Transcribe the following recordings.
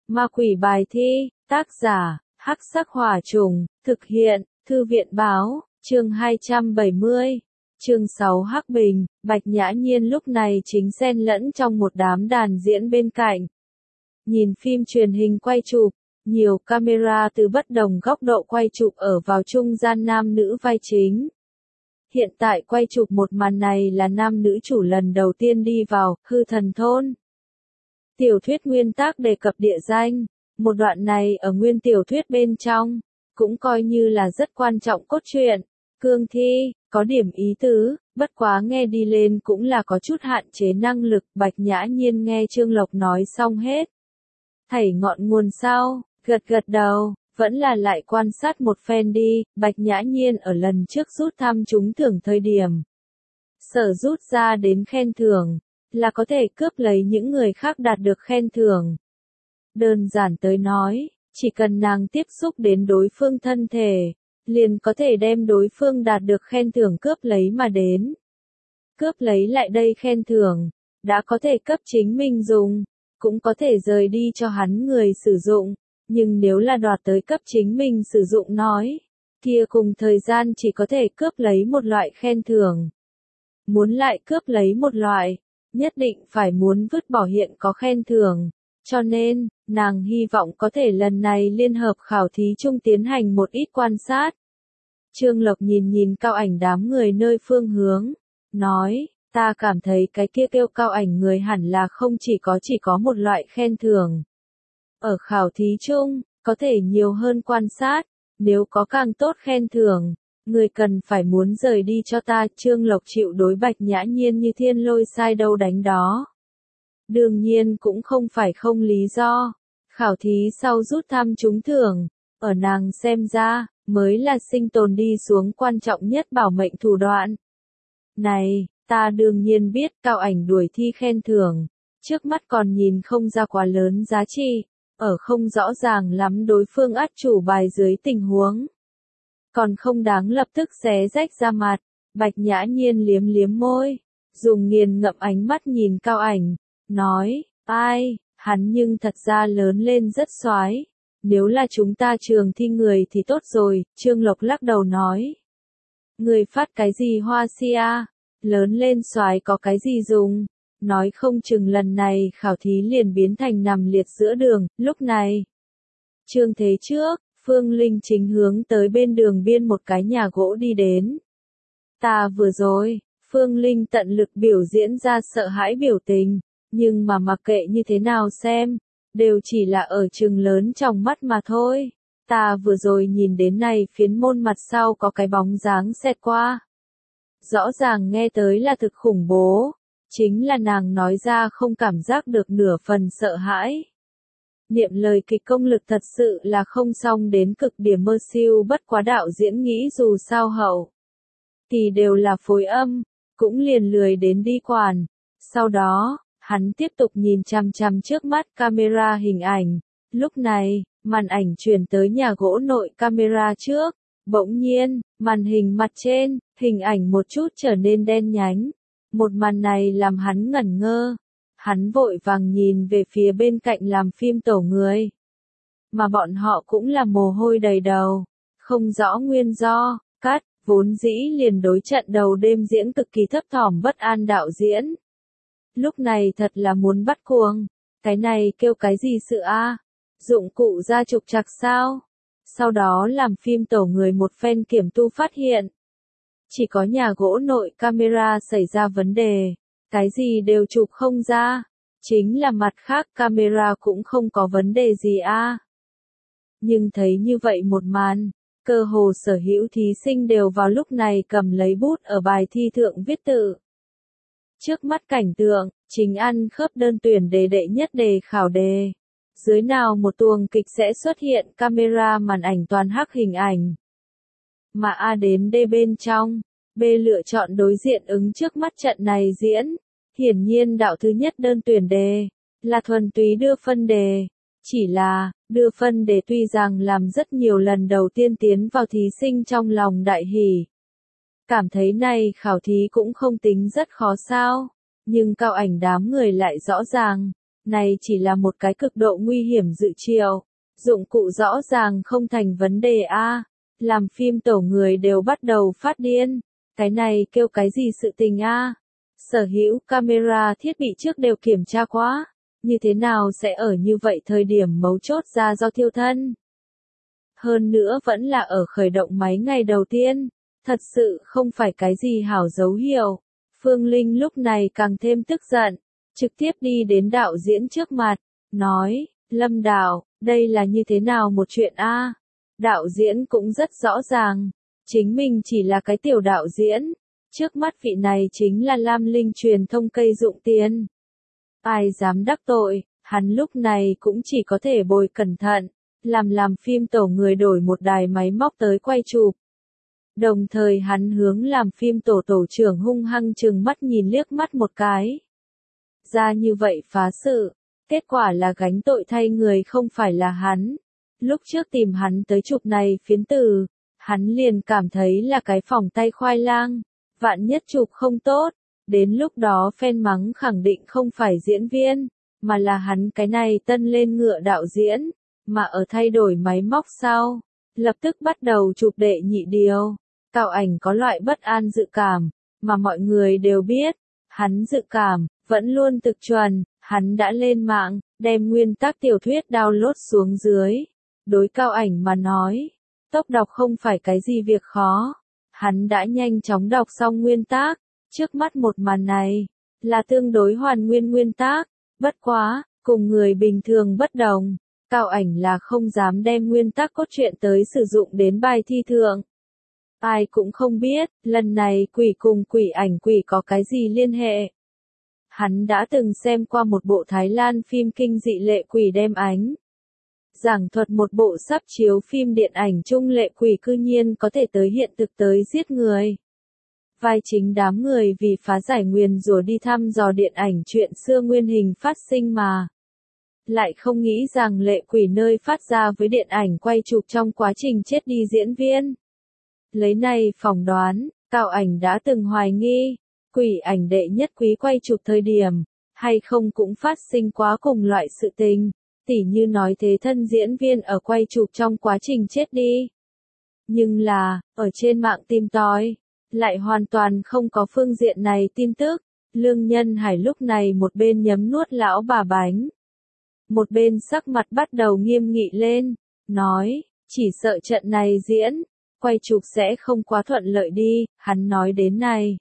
Ma quỷ bài thi, tác giả, Hắc Sắc Hỏa Trùng, thực hiện, Thư viện báo, chương 270, chương 6 Hắc Bình, Bạch Nhã Nhiên lúc này chính xen lẫn trong một đám đàn diễn bên cạnh. Nhìn phim truyền hình quay chụp, nhiều camera từ bất đồng góc độ quay chụp ở vào trung gian nam nữ vai chính. Hiện tại quay chụp một màn này là nam nữ chủ lần đầu tiên đi vào Hư Thần Thôn. Tiểu thuyết nguyên tác đề cập địa danh, một đoạn này ở nguyên tiểu thuyết bên trong, cũng coi như là rất quan trọng cốt truyện. Cương thi, có điểm ý tứ, bất quá nghe đi lên cũng là có chút hạn chế năng lực. Bạch Nhã Nhiên nghe Trương Lộc nói xong hết. Thảy ngọn nguồn sau, gật gật đầu, vẫn là lại quan sát một phen đi. Bạch Nhã Nhiên ở lần trước rút thăm trúng thưởng thời điểm. Sở rút ra đến khen thưởng, là có thể cướp lấy những người khác đạt được khen thưởng. Đơn giản tới nói, chỉ cần nàng tiếp xúc đến đối phương thân thể, liền có thể đem đối phương đạt được khen thưởng cướp lấy mà đến. Cướp lấy lại đây khen thưởng, đã có thể cấp chính mình dùng, cũng có thể rời đi cho hắn người sử dụng, nhưng nếu là đoạt tới cấp chính mình sử dụng nói, kia cùng thời gian chỉ có thể cướp lấy một loại khen thưởng. Muốn lại cướp lấy một loại, nhất định phải muốn vứt bỏ hiện có khen thưởng, cho nên, nàng hy vọng có thể lần này liên hợp khảo thí chung tiến hành một ít quan sát. Trương Lộc nhìn nhìn Cao Ảnh đám người nơi phương hướng, nói, ta cảm thấy cái kia kêu Cao Ảnh người hẳn là không chỉ có một loại khen thưởng. Ở khảo thí chung, có thể nhiều hơn quan sát, nếu có càng tốt khen thưởng, người cần phải muốn rời đi cho ta. Trương Lộc chịu đối Bạch Nhã Nhiên như thiên lôi sai đâu đánh đó. Đương nhiên cũng không phải không lý do. Khảo thí sau rút thăm trúng thưởng, ở nàng xem ra, mới là sinh tồn đi xuống quan trọng nhất bảo mệnh thủ đoạn. Này, ta đương nhiên biết Cao Ảnh đuổi thi khen thưởng, trước mắt còn nhìn không ra quá lớn giá trị, ở không rõ ràng lắm đối phương át chủ bài dưới tình huống. Còn không đáng lập tức xé rách ra mặt. Bạch Nhã Nhiên liếm liếm môi, dùng nghiền ngẫm ánh mắt nhìn Cao Ảnh, nói, ai, hắn nhưng thật ra lớn lên rất xoái. Nếu là chúng ta trường thi người thì tốt rồi. Trương Lộc lắc đầu nói. Người phát cái gì hoa si a, lớn lên xoái có cái gì dùng, nói không chừng lần này khảo thí liền biến thành nằm liệt giữa đường. Lúc này, trương thế trước, Phương Linh chính hướng tới bên đường biên một cái nhà gỗ đi đến. Ta vừa rồi, Phương Linh tận lực biểu diễn ra sợ hãi biểu tình, nhưng mà mặc kệ như thế nào xem, đều chỉ là ở trừng lớn trong mắt mà thôi. Ta vừa rồi nhìn đến này phiến môn mặt sau có cái bóng dáng xẹt qua. Rõ ràng nghe tới là thực khủng bố, chính là nàng nói ra không cảm giác được nửa phần sợ hãi. Niệm lời kịch công lực thật sự là không xong đến cực điểm. Mơ siêu bất quá đạo diễn nghĩ dù sao hậu thì đều là phối âm, cũng liền lười đến đi quản. Sau đó, hắn tiếp tục nhìn chằm chằm trước mắt camera hình ảnh. Lúc này, màn ảnh chuyển tới nhà gỗ nội camera trước. Bỗng nhiên, màn hình mặt trên, hình ảnh một chút trở nên đen nhánh. Một màn này làm hắn ngẩn ngơ. Hắn vội vàng nhìn về phía bên cạnh làm phim tổ người. Mà bọn họ cũng là mồ hôi đầy đầu. Không rõ nguyên do, cắt, vốn dĩ liền đối trận đầu đêm diễn cực kỳ thấp thỏm bất an đạo diễn. Lúc này thật là muốn bắt cuồng. Cái này kêu cái gì sự a? Dụng cụ ra trục trặc sao? Sau đó làm phim tổ người một phen kiểm tu phát hiện. Chỉ có nhà gỗ nội camera xảy ra vấn đề. Cái gì đều chụp không ra. Chính là mặt khác camera cũng không có vấn đề gì a. Nhưng thấy như vậy một màn, cơ hồ sở hữu thí sinh đều vào lúc này cầm lấy bút ở bài thi thượng viết tự. Trước mắt cảnh tượng, chính ăn khớp đơn tuyển đề đệ nhất đề khảo đề. Dưới nào một tuồng kịch sẽ xuất hiện camera màn ảnh toàn hắc hình ảnh. Mà A đến D bên trong, B lựa chọn đối diện ứng trước mắt trận này diễn. Hiển nhiên đạo thứ nhất đơn tuyển đề, là thuần túy đưa phân đề. Chỉ là, đưa phân đề tuy rằng làm rất nhiều lần đầu tiên tiến vào thí sinh trong lòng đại hỉ. Cảm thấy này khảo thí cũng không tính rất khó sao, nhưng Cao Ảnh đám người lại rõ ràng, này chỉ là một cái cực độ nguy hiểm dự triệu. Dụng cụ rõ ràng không thành vấn đề a. Làm phim tổ người đều bắt đầu phát điên. Cái này kêu cái gì sự tình a? Sở hữu camera thiết bị trước đều kiểm tra quá. Như thế nào sẽ ở như vậy thời điểm mấu chốt ra do thiêu thân? Hơn nữa vẫn là ở khởi động máy ngày đầu tiên. Thật sự không phải cái gì hảo dấu hiệu. Phương Linh lúc này càng thêm tức giận. Trực tiếp đi đến đạo diễn trước mặt. Nói, Lâm đạo, đây là như thế nào một chuyện a? Đạo diễn cũng rất rõ ràng. Chính mình chỉ là cái tiểu đạo diễn. Trước mắt vị này chính là Lam Linh truyền thông cây dụng tiền. Ai dám đắc tội, hắn lúc này cũng chỉ có thể bồi cẩn thận. Làm phim tổ người đổi một đài máy móc tới quay chụp. Đồng thời hắn hướng làm phim tổ trưởng hung hăng trừng mắt nhìn liếc mắt một cái. Ra như vậy phá sự, kết quả là gánh tội thay người không phải là hắn. Lúc trước tìm hắn tới chụp này phiến từ, hắn liền cảm thấy là cái phòng tay khoai lang, vạn nhất chụp không tốt, đến lúc đó fan mắng khẳng định không phải diễn viên, mà là hắn cái này tân lên ngựa đạo diễn, mà ở thay đổi máy móc sau, lập tức bắt đầu chụp đệ nhị điều. Cao Ảnh có loại bất an dự cảm, mà mọi người đều biết, hắn dự cảm, vẫn luôn thực chuẩn, hắn đã lên mạng, đem nguyên tác tiểu thuyết download xuống dưới. Đối Cao Ảnh mà nói, tốc đọc không phải cái gì việc khó. Hắn đã nhanh chóng đọc xong nguyên tác, trước mắt một màn này, là tương đối hoàn nguyên nguyên tác, bất quá, cùng người bình thường bất đồng, Cao Ảnh là không dám đem nguyên tác cốt truyện tới sử dụng đến bài thi thượng. Ai cũng không biết, lần này quỷ cùng quỷ ảnh quỷ có cái gì liên hệ. Hắn đã từng xem qua một bộ Thái Lan phim kinh dị Lệ Quỷ Đem Ánh. Giảng thuật một bộ sắp chiếu phim điện ảnh chung lệ quỷ cư nhiên có thể tới hiện thực tới giết người. Vai chính đám người vì phá giải nguyền rủa đi thăm dò điện ảnh chuyện xưa nguyên hình phát sinh mà. Lại không nghĩ rằng lệ quỷ nơi phát ra với điện ảnh quay chụp trong quá trình chết đi diễn viên. Lấy này phỏng đoán, Cao Ảnh đã từng hoài nghi, quỷ ảnh đệ nhất quý quay chụp thời điểm, hay không cũng phát sinh quá cùng loại sự tình, tỉ như nói thế thân diễn viên ở quay chụp trong quá trình chết đi. Nhưng là, ở trên mạng tìm tòi, lại hoàn toàn không có phương diện này tin tức, Lương Nhân Hải lúc này một bên nhấm nuốt lão bà bánh. Một bên sắc mặt bắt đầu nghiêm nghị lên, nói, chỉ sợ trận này diễn, quay chụp sẽ không quá thuận lợi đi, hắn nói đến này.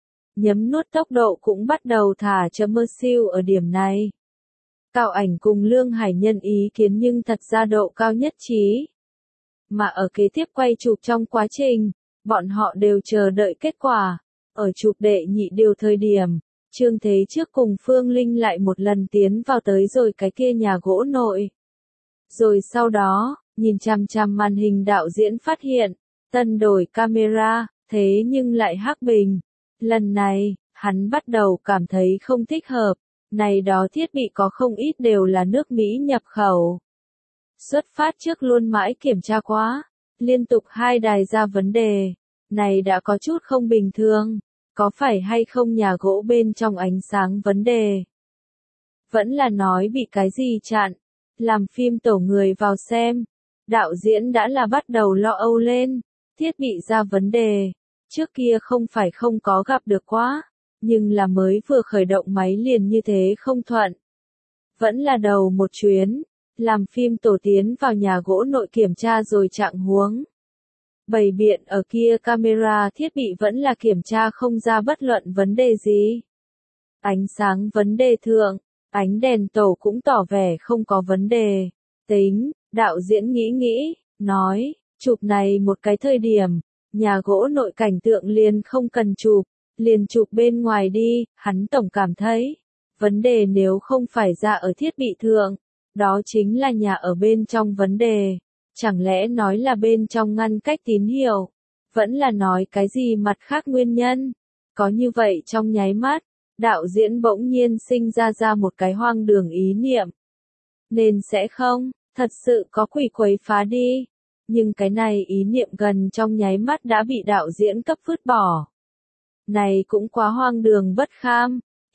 Nhấm nuốt tốc độ cũng bắt đầu thả chậm mơ siêu ở điểm này. Cao Ảnh cùng Lương Hải Nhân ý kiến nhưng thật ra độ cao nhất trí. Mà ở kế tiếp quay chụp trong quá trình, bọn họ đều chờ đợi kết quả. Ở chụp đệ nhị điều thời điểm, Trương Thế Trước cùng Phương Linh lại một lần tiến vào tới rồi cái kia nhà gỗ nội. Rồi sau đó, nhìn chằm chằm màn hình đạo diễn phát hiện, tân đổi camera, thế nhưng lại hắc bình. Lần này, hắn bắt đầu cảm thấy không thích hợp, này đó thiết bị có không ít đều là nước Mỹ nhập khẩu. Xuất phát trước luôn mãi kiểm tra quá, liên tục 2 đài ra vấn đề, này đã có chút không bình thường, có phải hay không nhà gỗ bên trong ánh sáng vấn đề? Vẫn là nói bị cái gì chặn, làm phim tổ người vào xem, đạo diễn đã là bắt đầu lo âu lên, thiết bị ra vấn đề, trước kia không phải không có gặp được quá, nhưng là mới vừa khởi động máy liền như thế không thuận. Vẫn là đầu một chuyến, làm phim tổ tiến vào nhà gỗ nội kiểm tra rồi trạng huống. Bày biện ở kia camera thiết bị vẫn là kiểm tra không ra bất luận vấn đề gì. Ánh sáng vấn đề thượng, ánh đèn tổ cũng tỏ vẻ không có vấn đề. Tính, đạo diễn nghĩ, nói, chụp này một cái thời điểm, nhà gỗ nội cảnh tượng liền không cần chụp, liền chụp bên ngoài đi, hắn tổng cảm thấy. Vấn đề nếu không phải ra ở thiết bị thượng, đó chính là nhà ở bên trong vấn đề. Chẳng lẽ nói là bên trong ngăn cách tín hiệu, vẫn là nói cái gì mặt khác nguyên nhân. Có như vậy trong nháy mắt, đạo diễn bỗng nhiên sinh ra một cái hoang đường ý niệm. Nên sẽ không, thật sự có quỷ quấy phá đi. Nhưng cái này ý niệm gần trong nháy mắt đã bị đạo diễn cấp vứt bỏ. Này cũng quá hoang đường bất kham.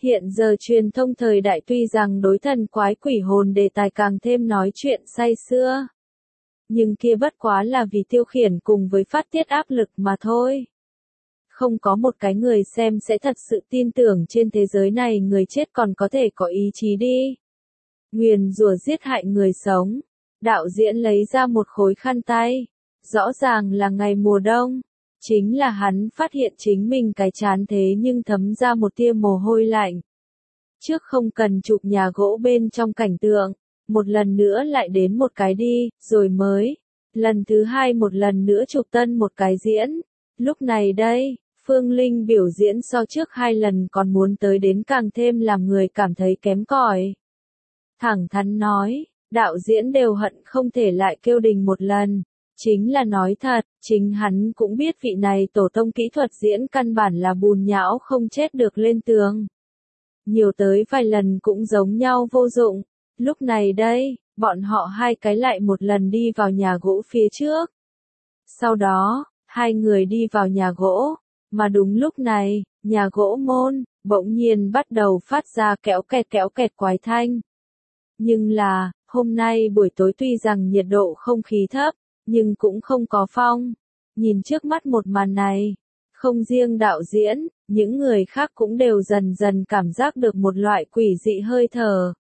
Hiện giờ truyền thông thời đại tuy rằng đối thần quái quỷ hồn đề tài càng thêm nói chuyện say sưa. Nhưng kia bất quá là vì tiêu khiển cùng với phát tiết áp lực mà thôi. Không có một cái người xem sẽ thật sự tin tưởng trên thế giới này người chết còn có thể có ý chí đi. Nguyền rủa giết hại người sống. Đạo diễn lấy ra một khối khăn tay. Rõ ràng là ngày mùa đông. Chính là hắn phát hiện chính mình cái chán thế nhưng thấm ra một tia mồ hôi lạnh. Trước không cần chụp nhà gỗ bên trong cảnh tượng, một lần nữa lại đến một cái đi, rồi mới. Lần thứ hai một lần nữa chụp tân một cái diễn. Lúc này đây, Phương Linh biểu diễn so trước hai lần còn muốn tới đến càng thêm làm người cảm thấy kém cỏi. Thẳng thắn nói, đạo diễn đều hận không thể lại kêu đình một lần. Chính là nói thật, chính hắn cũng biết vị này tổ tông kỹ thuật diễn căn bản là bùn nhão không chết được lên tường. Nhiều tới vài lần cũng giống nhau vô dụng. Lúc này đây, bọn họ hai cái lại một lần đi vào nhà gỗ phía trước. Sau đó, hai người đi vào nhà gỗ, mà đúng lúc này, nhà gỗ môn, bỗng nhiên bắt đầu phát ra kéo kẹt quái thanh. Nhưng là, hôm nay buổi tối tuy rằng nhiệt độ không khí thấp, nhưng cũng không có phong. Nhìn trước mắt một màn này, không riêng đạo diễn, những người khác cũng đều dần dần cảm giác được một loại quỷ dị hơi thở.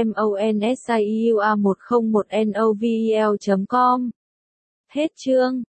MONSIUA101NOVEL.com Hết chương.